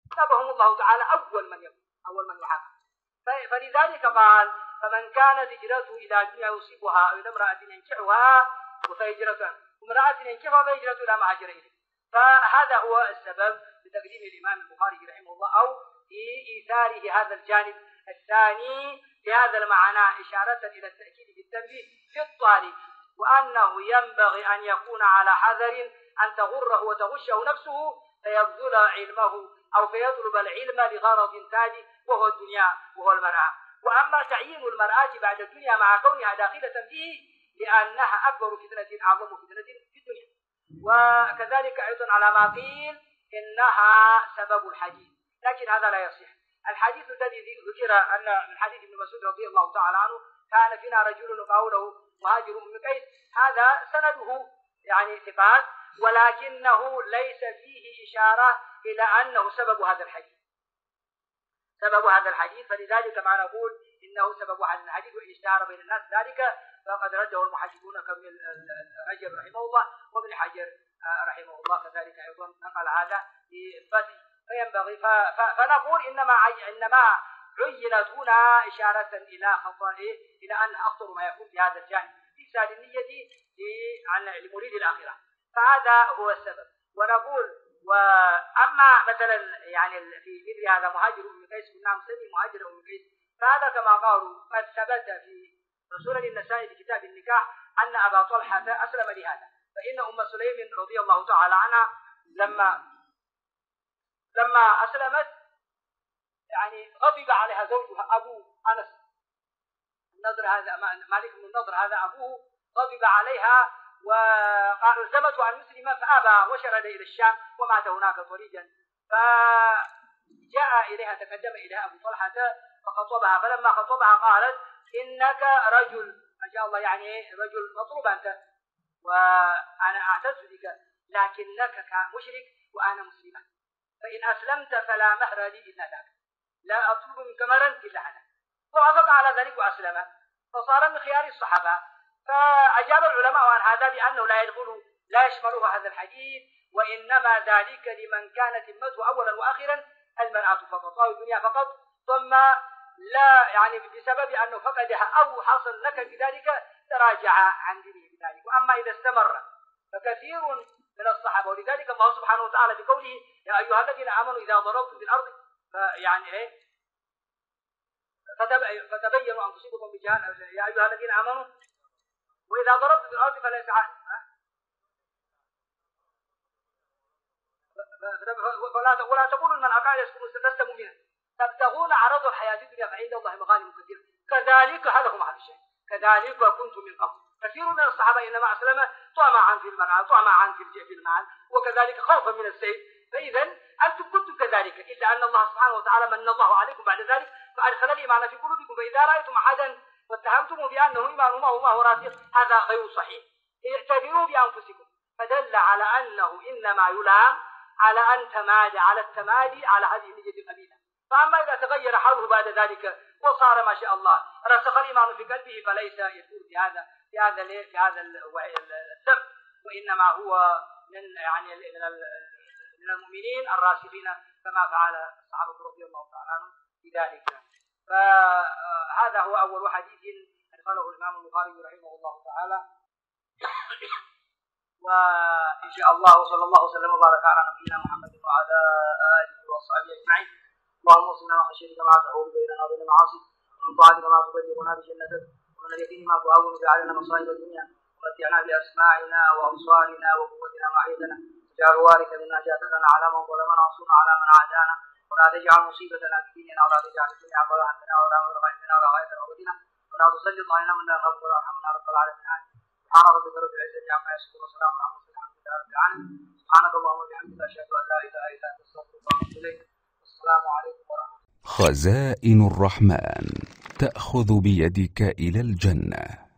كتبهم الله تعالى أول من يحاسب. فلذلك قال فمن كانت هجرته إلى دنيا يصيبها أو إلى امرأة ينكحها فهجرته امرأة ينكحها فهجرته إلى ما هاجر إليه. فهذا هو السبب لتقديم الإمام البخاري رحمه الله أو في إيثاره هذا الجانب الثاني لهذا المعنى إشارة إلى التأكيد بالتنبيه للطالب وأنه ينبغي أن يكون على حذر أن تغره وتغشه نفسه فيبذل علمه أو فيطلب العلم لغرض تالي وهو الدنيا وهو المرأة. وأما تعيين المرأة بعد الدنيا مع كونها داخلة فيه لأنها أكبر فتنة أعظم فتنة في الدنيا. وكذلك أيضا على ما قيل إنها سبب الحديث، لكن هذا لا يصح. الحديث الذي ذكر أن من حديث ابن مسعود رضي الله تعالى عنه كان فينا رجل قوله مهاجر أم قيس، هذا سنده يعني ثقات ولكنه ليس فيه إشارة إلى أنه سبب هذا الحديث فلذلك ما نقول إنه سبب هذا الحديث وإشتهر بين الناس ذلك فقد رده المحدثون كابن رجب رحمه الله وابن حجر رحمه الله كذلك أيضا نقل هذا لإثباته. فينبغي فنقول إنما عينت هنا إشارة إلى خطائه إلى أن أخطر ما يكون في هذا الجانب في سال النية لمريد الآخرة، فهذا هو السبب. ونقول وأما مثلا يعني في مثل هذا مهاجر أم قيس كنا نسمي مهاجر أم قيس، فهذا كما قالوا قد ثبت في سنن النسائي في كتاب النكاح أن أبا طلحة أسلم لهذا، فإن أم سليم رضي الله تعالى عنها لما أسلمت يعني غضب عليها زوجها أبو أنس النضر هذا مالك بن النضر هذا أبوه غضب عليها وألزمته أن يسلم فأبى وشرد إلى الشام ومات هناك طريقا. فجاء إليها تقدم إليها أبو طلحة فخطبها، فلما خطبها قالت إنك رجل ما شاء الله يعني رجل مطلوب أنت وأنا أعتز بك لكنك مشرك وأنا مسلمة، فإن أسلمت فلا مهر لي إلا ذاك، لا أطلب منك مهرا إلا هذا. فوافق على ذلك وأسلم فصار من خيار الصحابة. فأجاب العلماء عن هذا بأنه لا يشمله هذا الحديث وإنما ذلك لمن كانت همته أولا وآخرا المرأة فقط أو الدنيا فقط، ثم لا يعني بسبب أنه فقدها أو حصل لك بذلك تراجع عن دينه بذلك. وأما إذا استمر فكثير من الصحابة، ولذلك الله سبحانه وتعالى بقوله يا أيها الذين آمنوا إذا ضربتم في الأرض يعني فتبينوا أن تصيبكم بجهالة يا أيها الذين آمنوا وإذا ضربتم في الأرض فليس ولا تقولوا لمن أقال يسكن لست مؤمنا تبتغون عرض الحياة الدنيا فعند الله مغانم كثيرة كذلك هذا هو محل الشيء كذلك كنتم من قبل. كثير من الصحابة إنما أسلم طمعا في المرأة طمعا في المال وكذلك خوفا من السيف. فإذا أنتم كنتم كذلك إلا أن الله سبحانه وتعالى من الله عليكم بعد ذلك فأدخل الإيمان في قلوبكم. فإذا رأيتم أحدا واتهمتم بأنه إيمان ما هو راسخ هذا غير صحيح، اعتبروا بأنفسكم. فدل على أنه إنما يلام على التمادي على هذه النية القبيحة. فأما إذا تغير حاله بعد ذلك وصار ما شاء الله رسخ الإيمان في قلبه فليس يكون في هذا الذنب، وإنما هو من المؤمنين الراسخين كما فعل الصحابة رضي الله تعالى عنهم بذلك. فهذا هو أول حديث أدخله الإمام البخاري رحمه الله تعالى. وإن شاء الله وصلى الله وسلم وبارك على نبينا محمد وعلى آله وصحبه أجمعين. اللهم وصلنا وخشيتك ما تحول بيننا وبين معاصيك ومن طاعتك ما تبلغنا بجنتك ومن اليقين ما تعاون علينا مصائب الدنيا ومتعنا بأسماعنا وأبصارنا وقوتنا ما أحييتنا واجعل الوارث منا جاءتنا على من ظلمنا وانصرنا على من عادانا ولا تجعل مصيبتنا في ديننا ولا تجعل الدنيا أكبر همنا ولا مبلغ علمنا ولا غاية رغبتنا ولا تسلط علينا من لا يخافك ولا يرحمنا رب العالمين. سبحان ربك رب العزة عما يصفون وسلام على المرسلين الحمد لله رب العالمين. سبحانك اللهم وبحمدك أشهد أن لا إله إلا أنت أستغفرك وأتوب إليك. السلام عليكم ورحمة الله. خزائن الرحمن تأخذ بيدك إلى الجنة.